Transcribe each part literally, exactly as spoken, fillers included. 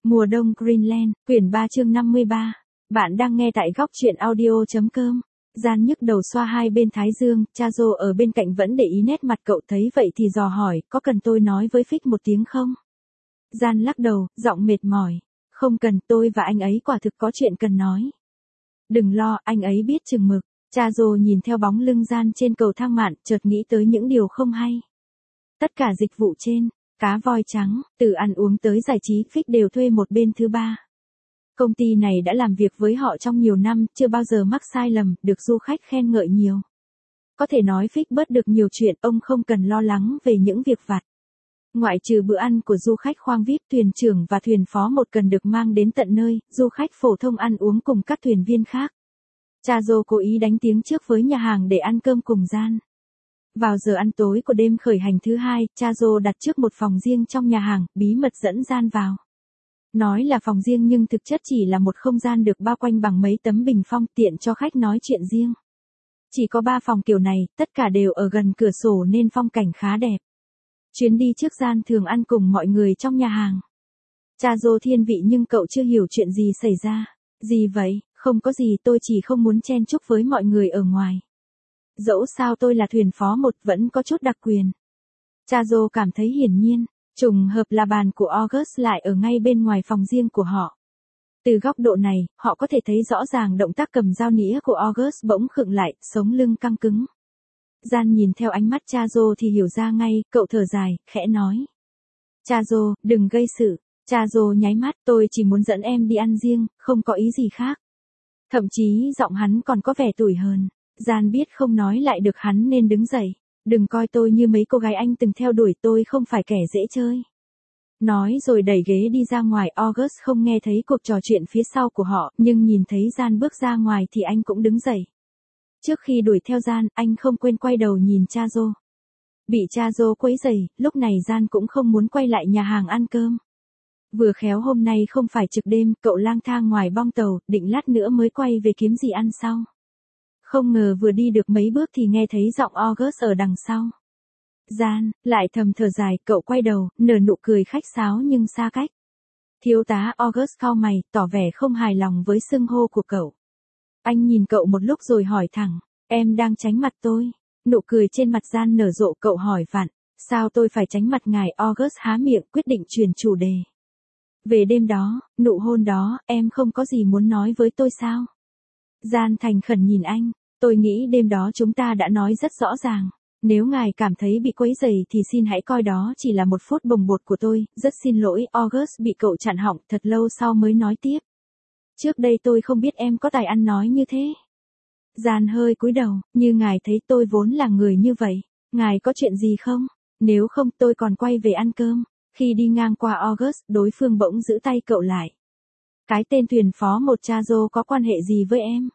Mùa đông Greenland, quyển ba chương năm mươi ba. Bạn đang nghe tại góc truyện audio.com. Gian nhức đầu xoa hai bên thái dương, Chazo ở bên cạnh vẫn để ý nét mặt cậu, thấy vậy thì dò hỏi, có cần tôi nói với Phích một tiếng không? Gian lắc đầu, giọng mệt mỏi. Không cần, tôi và anh ấy quả thực có chuyện cần nói. Đừng lo, anh ấy biết chừng mực. Chazo nhìn theo bóng lưng Gian trên cầu thang mạn, chợt nghĩ tới những điều không hay. Tất cả dịch vụ trên, cá voi trắng, từ ăn uống tới giải trí, Phích đều thuê một bên thứ ba. Công ty này đã làm việc với họ trong nhiều năm, chưa bao giờ mắc sai lầm, được du khách khen ngợi nhiều. Có thể nói Phích bớt được nhiều chuyện, ông không cần lo lắng về những việc vặt. Ngoại trừ bữa ăn của du khách khoang vi ai pi, thuyền trưởng và thuyền phó một cần được mang đến tận nơi, du khách phổ thông ăn uống cùng các thuyền viên khác. Chazo cố ý đánh tiếng trước với nhà hàng để ăn cơm cùng Gian. Vào giờ ăn tối của đêm khởi hành thứ hai, Chazo đặt trước một phòng riêng trong nhà hàng, bí mật dẫn Gian vào. Nói là phòng riêng nhưng thực chất chỉ là một không gian được bao quanh bằng mấy tấm bình phong, tiện cho khách nói chuyện riêng. Chỉ có ba phòng kiểu này, tất cả đều ở gần cửa sổ nên phong cảnh khá đẹp. Chuyến đi trước Gian thường ăn cùng mọi người trong nhà hàng. Chazo thiên vị nhưng cậu chưa hiểu chuyện gì xảy ra. Gì vậy? Không có gì, tôi chỉ không muốn chen chúc với mọi người ở ngoài. Dẫu sao tôi là thuyền phó một, vẫn có chút đặc quyền. Chazo cảm thấy hiển nhiên, trùng hợp là bàn của August lại ở ngay bên ngoài phòng riêng của họ. Từ góc độ này, họ có thể thấy rõ ràng động tác cầm dao nĩa của August bỗng khựng lại, sống lưng căng cứng. Gian nhìn theo ánh mắt Chazo thì hiểu ra ngay, cậu thở dài, khẽ nói. Chazo, đừng gây sự. Chazo nháy mắt, tôi chỉ muốn dẫn em đi ăn riêng, không có ý gì khác. Thậm chí giọng hắn còn có vẻ tủi hờn. Gian biết không nói lại được hắn nên đứng dậy. Đừng coi tôi như mấy cô gái anh từng theo đuổi, tôi không phải kẻ dễ chơi. Nói rồi đẩy ghế đi ra ngoài. August không nghe thấy cuộc trò chuyện phía sau của họ, nhưng nhìn thấy Gian bước ra ngoài thì anh cũng đứng dậy. Trước khi đuổi theo Gian, anh không quên quay đầu nhìn Chazo. Bị Chazo quấy rầy, lúc này Gian cũng không muốn quay lại nhà hàng ăn cơm. Vừa khéo hôm nay không phải trực đêm, cậu lang thang ngoài bong tàu, định lát nữa mới quay về kiếm gì ăn sau. Không ngờ vừa đi được mấy bước thì nghe thấy giọng August ở đằng sau. Gian, lại thầm thở dài, cậu quay đầu, nở nụ cười khách sáo nhưng xa cách. Thiếu tá August cau mày, tỏ vẻ không hài lòng với xưng hô của cậu. Anh nhìn cậu một lúc rồi hỏi thẳng, em đang tránh mặt tôi. Nụ cười trên mặt Gian nở rộ, cậu hỏi vặn, sao tôi phải tránh mặt ngài? August há miệng, quyết định chuyển chủ đề. Về đêm đó, nụ hôn đó, em không có gì muốn nói với tôi sao? Gian thành khẩn nhìn anh, tôi nghĩ đêm đó chúng ta đã nói rất rõ ràng. Nếu ngài cảm thấy bị quấy rầy thì xin hãy coi đó chỉ là một phút bồng bột của tôi, rất xin lỗi. August bị cậu chặn họng, thật lâu sau mới nói tiếp. Trước đây tôi không biết em có tài ăn nói như thế. Gian hơi cúi đầu, như ngài thấy tôi vốn là người như vậy, ngài có chuyện gì không? Nếu không tôi còn quay về ăn cơm. Khi đi ngang qua August, đối phương bỗng giữ tay cậu lại. Cái tên thuyền phó một Chazo có quan hệ gì với em?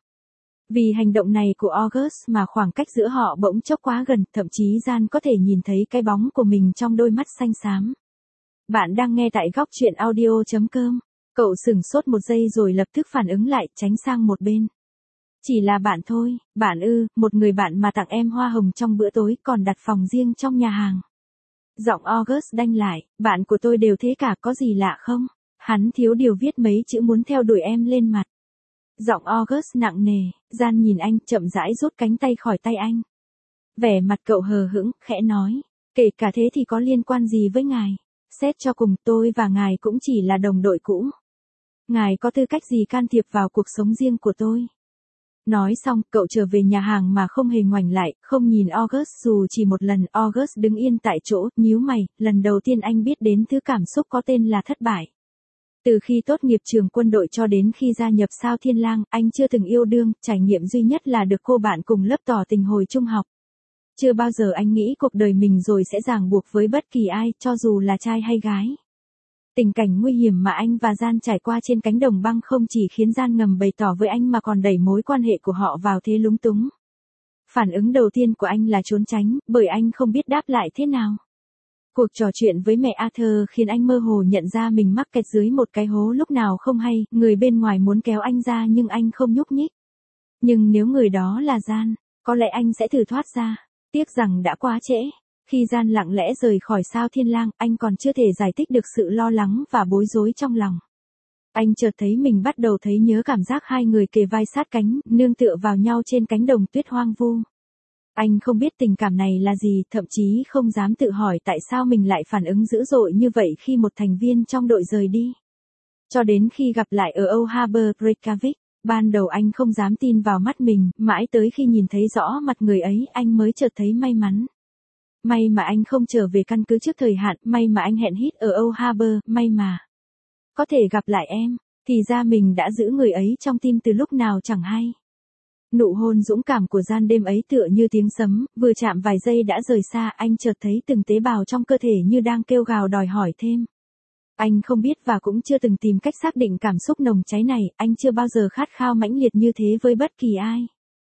Vì hành động này của August mà khoảng cách giữa họ bỗng chốc quá gần, thậm chí Gian có thể nhìn thấy cái bóng của mình trong đôi mắt xanh xám. Bạn đang nghe tại góc truyện audio.com. Cậu sửng sốt một giây rồi lập tức phản ứng lại, tránh sang một bên. Chỉ là bạn thôi. Bạn ư? Một người bạn mà tặng em hoa hồng trong bữa tối, còn đặt phòng riêng trong nhà hàng. Giọng August đanh lại, bạn của tôi đều thế cả, có gì lạ không? Hắn thiếu điều viết mấy chữ muốn theo đuổi em lên mặt. Giọng August nặng nề. Gian nhìn anh, chậm rãi rút cánh tay khỏi tay anh. Vẻ mặt cậu hờ hững, khẽ nói, kể cả thế thì có liên quan gì với ngài? Xét cho cùng, tôi và ngài cũng chỉ là đồng đội cũ. Ngài có tư cách gì can thiệp vào cuộc sống riêng của tôi? Nói xong, cậu trở về nhà hàng mà không hề ngoảnh lại, không nhìn August dù chỉ một lần. August đứng yên tại chỗ, nhíu mày, lần đầu tiên anh biết đến thứ cảm xúc có tên là thất bại. Từ khi tốt nghiệp trường quân đội cho đến khi gia nhập Sao Thiên Lang, anh chưa từng yêu đương, trải nghiệm duy nhất là được cô bạn cùng lớp tỏ tình hồi trung học. Chưa bao giờ anh nghĩ cuộc đời mình rồi sẽ ràng buộc với bất kỳ ai, cho dù là trai hay gái. Tình cảnh nguy hiểm mà anh và Gian trải qua trên cánh đồng băng không chỉ khiến Gian ngầm bày tỏ với anh mà còn đẩy mối quan hệ của họ vào thế lúng túng. Phản ứng đầu tiên của anh là trốn tránh, bởi anh không biết đáp lại thế nào. Cuộc trò chuyện với mẹ Arthur khiến anh mơ hồ nhận ra mình mắc kẹt dưới một cái hố lúc nào không hay, người bên ngoài muốn kéo anh ra nhưng anh không nhúc nhích. Nhưng nếu người đó là Gian, có lẽ anh sẽ thử thoát ra. Tiếc rằng đã quá trễ. Khi Gian lặng lẽ rời khỏi Sao Thiên Lang, anh còn chưa thể giải thích được sự lo lắng và bối rối trong lòng. Anh chợt thấy mình bắt đầu thấy nhớ cảm giác hai người kề vai sát cánh, nương tựa vào nhau trên cánh đồng tuyết hoang vu. Anh không biết tình cảm này là gì, thậm chí không dám tự hỏi tại sao mình lại phản ứng dữ dội như vậy khi một thành viên trong đội rời đi. Cho đến khi gặp lại ở Old Harbor Reykjavik, ban đầu anh không dám tin vào mắt mình, mãi tới khi nhìn thấy rõ mặt người ấy anh mới chợt thấy may mắn. May mà anh không trở về căn cứ trước thời hạn, may mà anh hẹn hít ở Old Harbor, may mà có thể gặp lại em, thì ra mình đã giữ người ấy trong tim từ lúc nào chẳng hay. Nụ hôn dũng cảm của Gian đêm ấy tựa như tiếng sấm, vừa chạm vài giây đã rời xa, anh chợt thấy từng tế bào trong cơ thể như đang kêu gào đòi hỏi thêm. Anh không biết và cũng chưa từng tìm cách xác định cảm xúc nồng cháy này, anh chưa bao giờ khát khao mãnh liệt như thế với bất kỳ ai.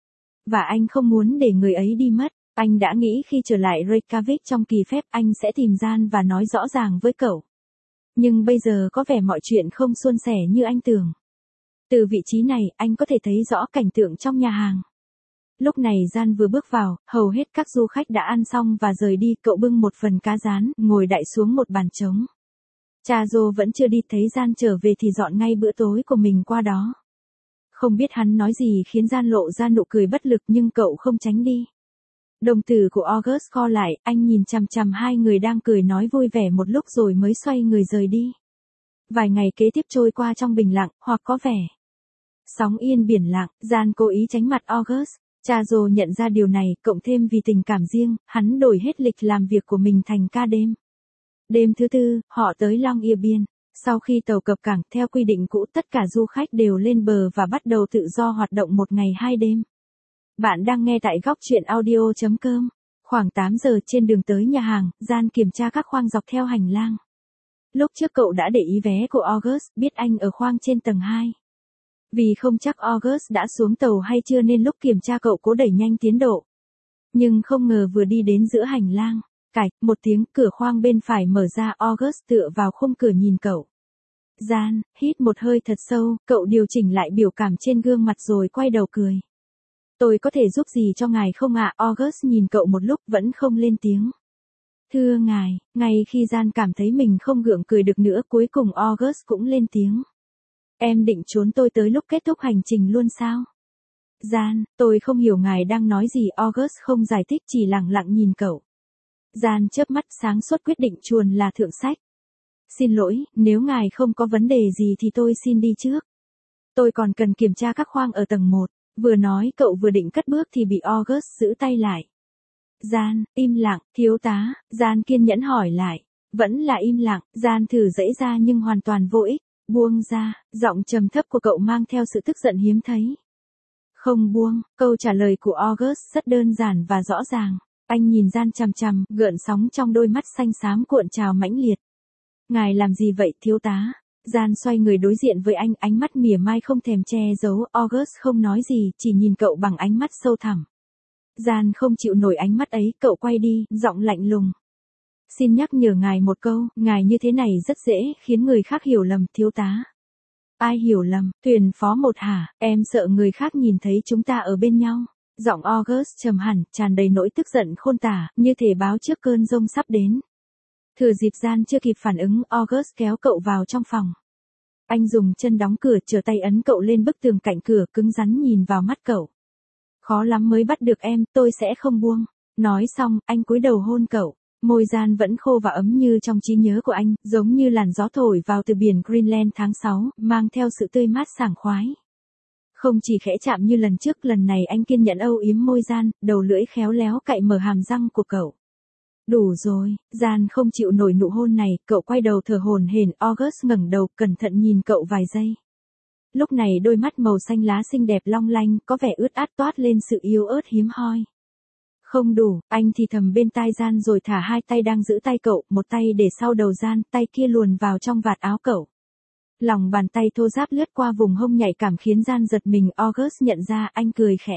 Và anh không muốn để người ấy đi mất, anh đã nghĩ khi trở lại Reykjavik trong kỳ phép anh sẽ tìm Gian và nói rõ ràng với cậu. Nhưng bây giờ có vẻ mọi chuyện không suôn sẻ như anh tưởng. Từ vị trí này, anh có thể thấy rõ cảnh tượng trong nhà hàng. Lúc này Gian vừa bước vào, hầu hết các du khách đã ăn xong và rời đi, cậu bưng một phần cá rán, ngồi đậy xuống một bàn trống. Cha Joe vẫn chưa đi, thấy Gian trở về thì dọn ngay bữa tối của mình qua đó. Không biết hắn nói gì khiến Gian lộ ra nụ cười bất lực nhưng cậu không tránh đi. Đồng tử của August co lại, anh nhìn chằm chằm hai người đang cười nói vui vẻ một lúc rồi mới xoay người rời đi. Vài ngày kế tiếp trôi qua trong bình lặng, hoặc có vẻ sóng yên biển lặng, Gian cố ý tránh mặt August. Cha Joe nhận ra điều này, cộng thêm vì tình cảm riêng, hắn đổi hết lịch làm việc của mình thành ca đêm. Đêm thứ tư, họ tới Long Earbiên. Sau khi tàu cập cảng, theo quy định cũ tất cả du khách đều lên bờ và bắt đầu tự do hoạt động một ngày hai đêm. Bạn đang nghe tại góc truyện audio chấm com. Khoảng tám giờ trên đường tới nhà hàng, Gian kiểm tra các khoang dọc theo hành lang. Lúc trước cậu đã để ý vé của August, biết anh ở khoang trên tầng hai. Vì không chắc August đã xuống tàu hay chưa nên lúc kiểm tra cậu cố đẩy nhanh tiến độ. Nhưng không ngờ vừa đi đến giữa hành lang, cạch, một tiếng, cửa khoang bên phải mở ra, August tựa vào khung cửa nhìn cậu. Gian, hít một hơi thật sâu, cậu điều chỉnh lại biểu cảm trên gương mặt rồi quay đầu cười. Tôi có thể giúp gì cho ngài không ạ? August nhìn cậu một lúc vẫn không lên tiếng. Thưa ngài, ngay khi Gian cảm thấy mình không gượng cười được nữa cuối cùng August cũng lên tiếng. Em định trốn tôi tới lúc kết thúc hành trình luôn sao? Gian, tôi không hiểu ngài đang nói gì. August không giải thích chỉ lặng lặng nhìn cậu. Gian chớp mắt sáng suốt quyết định chuồn là thượng sách. Xin lỗi, nếu ngài không có vấn đề gì thì tôi xin đi trước. Tôi còn cần kiểm tra các khoang ở tầng một. Vừa nói cậu vừa định cất bước thì bị August giữ tay lại. Gian, im lặng, thiếu tá, Gian kiên nhẫn hỏi lại. Vẫn là im lặng, Gian thử giãy ra nhưng hoàn toàn vô ích. Buông ra, giọng trầm thấp của cậu mang theo sự tức giận hiếm thấy. Không buông, câu trả lời của August rất đơn giản và rõ ràng. Anh nhìn Gian chằm chằm, gợn sóng trong đôi mắt xanh xám cuộn trào mãnh liệt. Ngài làm gì vậy thiếu tá? Gian xoay người đối diện với anh, ánh mắt mỉa mai không thèm che giấu. August không nói gì, chỉ nhìn cậu bằng ánh mắt sâu thẳm. Gian không chịu nổi ánh mắt ấy, cậu quay đi, giọng lạnh lùng. Xin nhắc nhở ngài một câu, ngài như thế này rất dễ khiến người khác hiểu lầm thiếu tá. Ai hiểu lầm? Thuyền phó một hả? Em sợ người khác nhìn thấy chúng ta ở bên nhau. Giọng August trầm hẳn, tràn đầy nỗi tức giận khôn tả, như thể báo trước cơn giông sắp đến. Thừa dịp Gian chưa kịp phản ứng, August kéo cậu vào trong phòng. Anh dùng chân đóng cửa, trở tay ấn cậu lên bức tường cạnh cửa, cứng rắn nhìn vào mắt cậu. Khó lắm mới bắt được em, tôi sẽ không buông. Nói xong, anh cúi đầu hôn cậu. Môi Gian vẫn khô và ấm như trong trí nhớ của anh, giống như làn gió thổi vào từ biển Greenland tháng sáu, mang theo sự tươi mát sảng khoái. Không chỉ khẽ chạm như lần trước, lần này anh kiên nhẫn âu yếm môi Gian, đầu lưỡi khéo léo cạy mở hàm răng của cậu. Đủ rồi, Gian không chịu nổi nụ hôn này, cậu quay đầu thở hổn hển. August ngẩng đầu, cẩn thận nhìn cậu vài giây. Lúc này đôi mắt màu xanh lá xinh đẹp long lanh, có vẻ ướt át toát lên sự yếu ớt hiếm hoi. Không đủ, anh thì thầm bên tai Gian rồi thả hai tay đang giữ tay cậu, một tay để sau đầu Gian, tay kia luồn vào trong vạt áo cậu. Lòng bàn tay thô ráp lướt qua vùng hông nhạy cảm khiến Gian giật mình. August nhận ra, anh cười khẽ.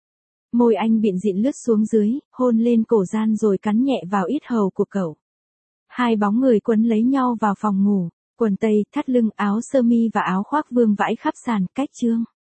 Môi anh bịn dịn lướt xuống dưới, hôn lên cổ Gian rồi cắn nhẹ vào yết hầu của cậu. Hai bóng người quấn lấy nhau vào phòng ngủ, quần tây, thắt lưng, áo sơ mi và áo khoác vương vãi khắp sàn, cách chương.